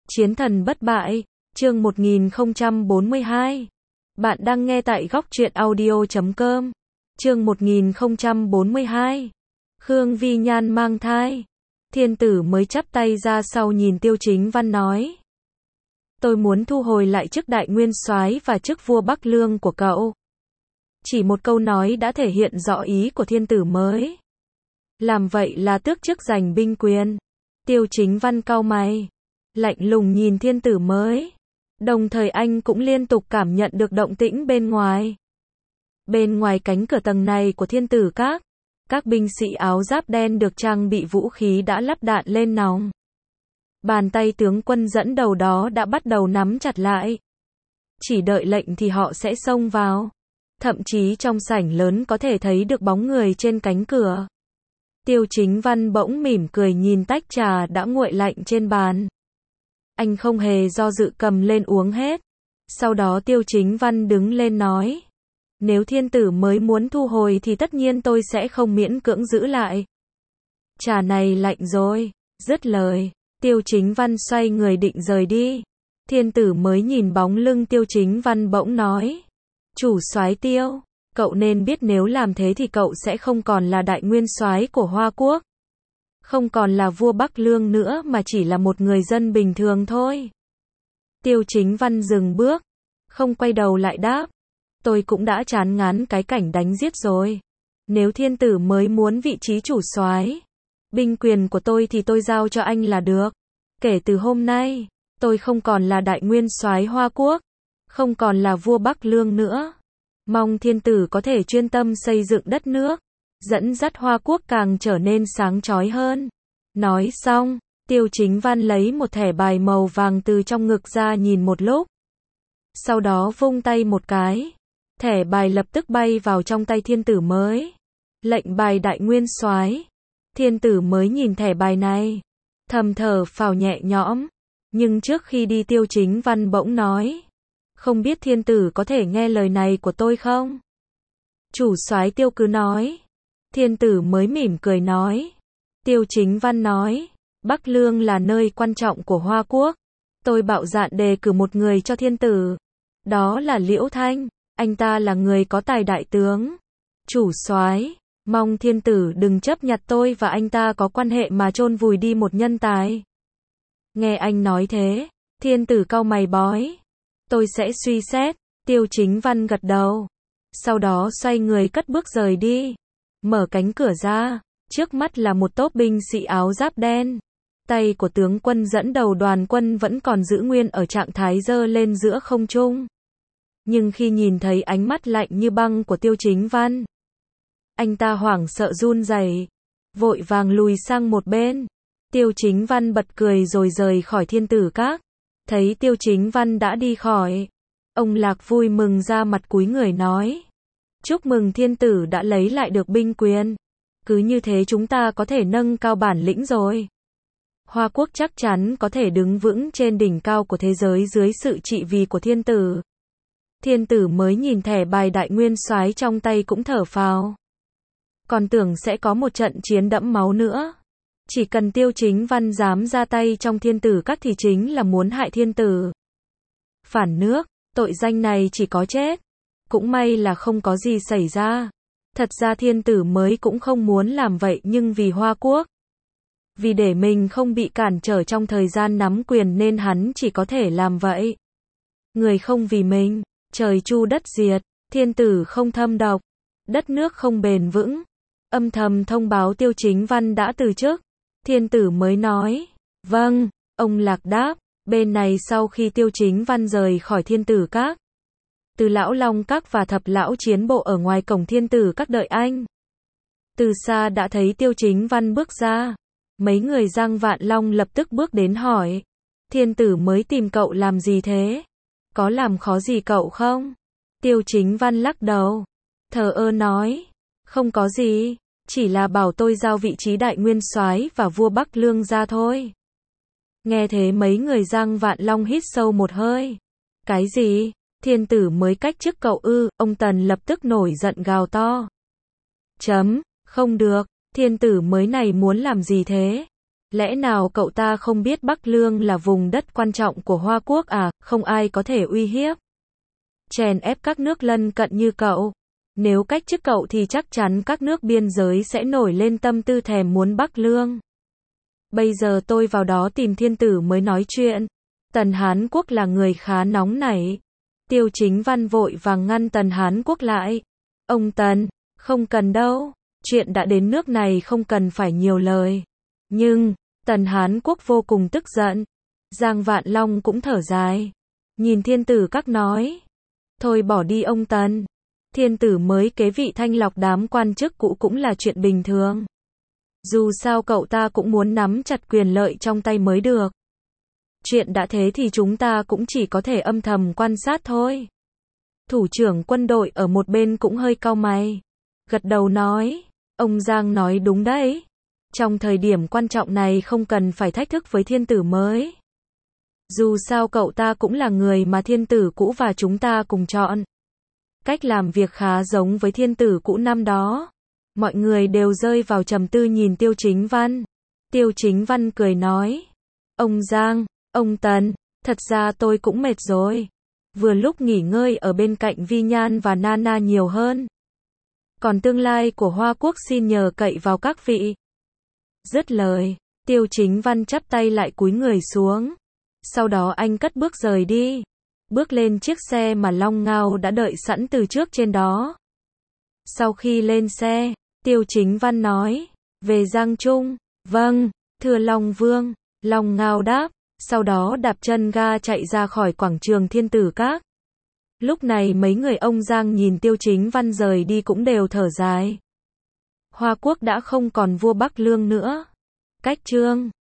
Chiến thần bất bại, chương 1042. Bạn đang nghe tại góc truyện audio.com. Chương 1042. Khương Vi Nhan mang thai. Thiên tử mới chắp tay ra sau nhìn Tiêu Chính Văn nói: tôi muốn thu hồi lại chức đại nguyên soái và chức vua Bắc Lương của cậu. Chỉ một câu nói đã thể hiện rõ ý của thiên tử mới. Làm vậy là tước chức giành binh quyền. Tiêu Chính Văn cau mày, lạnh lùng nhìn thiên tử mới. Đồng thời anh cũng liên tục cảm nhận được động tĩnh bên ngoài. Bên ngoài cánh cửa tầng này của thiên tử các binh sĩ áo giáp đen được trang bị vũ khí đã lắp đạn lên nòng. Bàn tay tướng quân dẫn đầu đó đã bắt đầu nắm chặt lại. Chỉ đợi lệnh thì họ sẽ xông vào. Thậm chí trong sảnh lớn có thể thấy được bóng người trên cánh cửa. Tiêu Chính Văn bỗng mỉm cười nhìn tách trà đã nguội lạnh trên bàn. Anh không hề do dự cầm lên uống hết. Sau đó Tiêu Chính Văn đứng lên nói: nếu thiên tử mới muốn thu hồi thì tất nhiên tôi sẽ không miễn cưỡng giữ lại. Trà này lạnh rồi. Dứt lời, Tiêu Chính Văn xoay người định rời đi. Thiên tử mới nhìn bóng lưng Tiêu Chính Văn bỗng nói: chủ soái Tiêu, cậu nên biết nếu làm thế thì cậu sẽ không còn là đại nguyên soái của Hoa Quốc. Không còn là vua Bắc Lương nữa mà chỉ là một người dân bình thường thôi. Tiêu Chính Văn dừng bước, không quay đầu lại đáp: tôi cũng đã chán ngán cái cảnh đánh giết rồi. Nếu thiên tử mới muốn vị trí chủ soái, binh quyền của tôi thì tôi giao cho anh là được. Kể từ hôm nay, tôi không còn là đại nguyên soái Hoa Quốc, không còn là vua Bắc Lương nữa. Mong thiên tử có thể chuyên tâm xây dựng đất nước, dẫn dắt Hoa Quốc càng trở nên sáng chói hơn. Nói xong, Tiêu Chính Văn lấy một thẻ bài màu vàng từ trong ngực ra nhìn một lúc. Sau đó vung tay một cái, thẻ bài lập tức bay vào trong tay thiên tử mới. Lệnh bài đại nguyên soái. Thiên tử mới nhìn thẻ bài này, thầm thở phào nhẹ nhõm. Nhưng trước khi đi Tiêu Chính Văn bỗng nói: không biết thiên tử có thể nghe lời này của tôi không? Chủ soái Tiêu cứ nói. Thiên tử mới mỉm cười nói. Tiêu Chính Văn nói: Bắc Lương là nơi quan trọng của Hoa Quốc. Tôi bạo dạn đề cử một người cho thiên tử. Đó là Liễu Thanh. Anh ta là người có tài đại tướng. Chủ soái, mong thiên tử đừng chấp nhặt tôi và anh ta có quan hệ mà chôn vùi đi một nhân tài. Nghe anh nói thế, thiên tử cau mày bói. Tôi sẽ suy xét. Tiêu Chính Văn gật đầu. Sau đó xoay người cất bước rời đi. Mở cánh cửa ra, trước mắt là một tốp binh sĩ áo giáp đen. Tay của tướng quân dẫn đầu đoàn quân vẫn còn giữ nguyên ở trạng thái giơ lên giữa không trung. Nhưng khi nhìn thấy ánh mắt lạnh như băng của Tiêu Chính Văn, anh ta hoảng sợ run rẩy, vội vàng lùi sang một bên. Tiêu Chính Văn bật cười rồi rời khỏi thiên tử các. Thấy Tiêu Chính Văn đã đi khỏi, ông Lạc vui mừng ra mặt cúi người nói: chúc mừng thiên tử đã lấy lại được binh quyền. Cứ như thế chúng ta có thể nâng cao bản lĩnh rồi. Hoa Quốc chắc chắn có thể đứng vững trên đỉnh cao của thế giới dưới sự trị vì của thiên tử. Thiên tử mới nhìn thẻ bài đại nguyên soái trong tay cũng thở phào. Còn tưởng sẽ có một trận chiến đẫm máu nữa. Chỉ cần Tiêu Chính Văn dám ra tay trong thiên tử các thì chính là muốn hại thiên tử. Phản nước, tội danh này chỉ có chết. Cũng may là không có gì xảy ra. Thật ra thiên tử mới cũng không muốn làm vậy nhưng vì Hoa Quốc. Vì để mình không bị cản trở trong thời gian nắm quyền nên hắn chỉ có thể làm vậy. Người không vì mình, trời chu đất diệt, thiên tử không thâm độc, đất nước không bền vững. Âm thầm thông báo Tiêu Chính Văn đã từ chức. Thiên tử mới nói: vâng, ông Lạc đáp. Bên này sau khi Tiêu Chính Văn rời khỏi thiên tử các, Từ Lão Long các và thập lão chiến bộ ở ngoài cổng thiên tử các đợi anh. Từ xa đã thấy Tiêu Chính Văn bước ra. Mấy người Giang Vạn Long lập tức bước đến hỏi: thiên tử mới tìm cậu làm gì thế? Có làm khó gì cậu không? Tiêu Chính Văn lắc đầu, thờ ơ nói: không có gì, chỉ là bảo tôi giao vị trí đại nguyên soái và vua Bắc Lương ra thôi. Nghe thế mấy người Giang Vạn Long hít sâu một hơi. Cái gì? Thiên tử mới cách chức cậu ư? Ông Tần lập tức nổi giận gào to. Không được, thiên tử mới này muốn làm gì thế? Lẽ nào cậu ta không biết Bắc Lương là vùng đất quan trọng của Hoa Quốc à, không ai có thể uy hiếp, chèn ép các nước lân cận như cậu. Nếu cách chức cậu thì chắc chắn các nước biên giới sẽ nổi lên tâm tư thèm muốn Bắc Lương. Bây giờ tôi vào đó tìm thiên tử mới nói chuyện. Tần Hán Quốc là người khá nóng nảy. Tiêu Chính Văn vội vàng ngăn Tần Hán Quốc lại. Ông Tần, không cần đâu. Chuyện đã đến nước này không cần phải nhiều lời. Nhưng, Tần Hán Quốc vô cùng tức giận. Giang Vạn Long cũng thở dài. Nhìn thiên tử các nói. Thôi bỏ đi ông Tần. Thiên tử mới kế vị thanh lọc đám quan chức cũ cũng là chuyện bình thường. Dù sao cậu ta cũng muốn nắm chặt quyền lợi trong tay mới được. Chuyện đã thế thì chúng ta cũng chỉ có thể âm thầm quan sát thôi. Thủ trưởng quân đội ở một bên cũng hơi cau mày. Gật đầu nói, ông Giang nói đúng đấy. Trong thời điểm quan trọng này không cần phải thách thức với thiên tử mới. Dù sao cậu ta cũng là người mà thiên tử cũ và chúng ta cùng chọn. Cách làm việc khá giống với thiên tử cũ năm đó. Mọi người đều rơi vào trầm tư nhìn Tiêu Chính Văn. Tiêu Chính Văn cười nói, ông Giang, ông Tần, thật ra tôi cũng mệt rồi. Vừa lúc nghỉ ngơi ở bên cạnh Vi Nhan và Nana nhiều hơn. Còn tương lai của Hoa Quốc xin nhờ cậy vào các vị. Dứt lời, Tiêu Chính Văn chắp tay lại cúi người xuống. Sau đó anh cất bước rời đi. Bước lên chiếc xe mà Long Ngao đã đợi sẵn từ trước trên đó. Sau khi lên xe, Tiêu Chính Văn nói, về Giang Trung. Vâng, thưa Long Vương. Long Ngao đáp, sau đó đạp chân ga chạy ra khỏi quảng trường Thiên Tử Các. Lúc này mấy người ông Giang nhìn Tiêu Chính Văn rời đi cũng đều thở dài. Hoa Quốc đã không còn vua Bắc Lương nữa. Cách chương